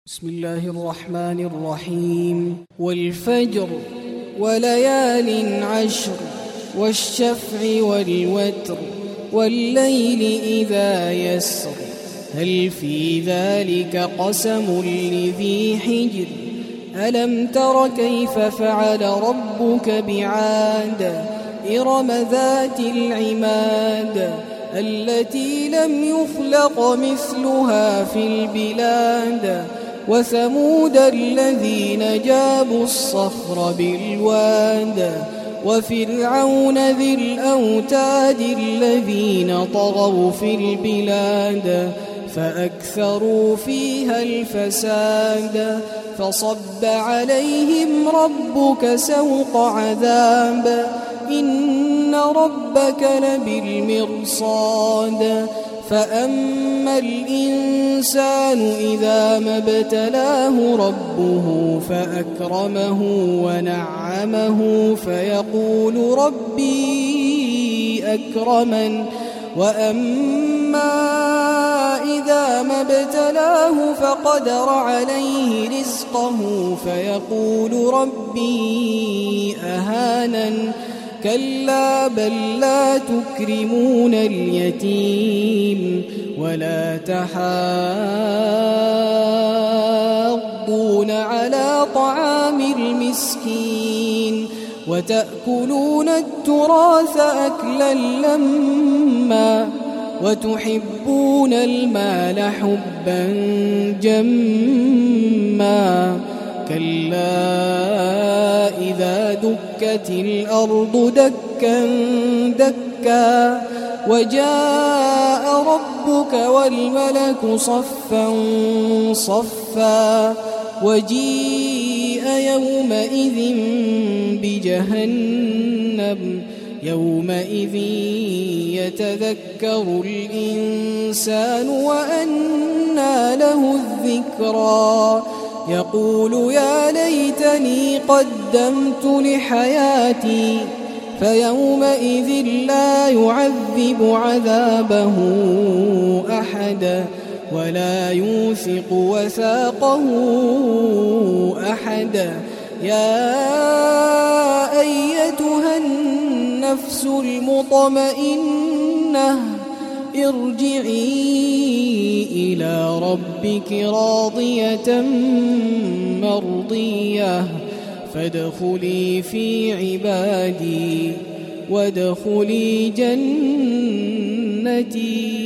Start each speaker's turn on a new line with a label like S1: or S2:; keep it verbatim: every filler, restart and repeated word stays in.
S1: بسم الله الرحمن الرحيم. والفجر وليال عشر والشفع والوتر والليل إذا يسر هل في ذلك قسم لذي حجر ألم تر كيف فعل ربك بعاد إرم ذات العماد التي لم يخلق مثلها في البلاد وثمود الذين جابوا الصخر بالواد وفرعون ذي الأوتاد الذين طغوا في البلاد فأكثروا فيها الفساد فصب عليهم ربك سوط عذاب إن ربك لبالمرصاد فأما الإنسان إذا ما ابتلاه ربه فأكرمه ونعمه فيقول ربي أكرمن وأما إذا ما ابتلاه فقدر عليه رزقه فيقول ربي أهانن كلا بل لا تكرمون اليتيم ولا تحاضون على طعام المسكين وتأكلون التراث أكلا لما وتحبون المال حبا جما كلا إذا دكت الأرض دكا دكا وجاء ربك والملك صفا صفا وجيء يومئذ بجهنم يومئذ يتذكر الإنسان وأنى له الذكرى يقول يا ليتني قدمت لحياتي فيومئذ لا يعذب عذابه أحد ولا يوثق وثاقه أحد يا أيتها النفس المطمئنة ارجعي إلى ربك راضية مرضية فادخلي في عبادي وادخلي جنتي.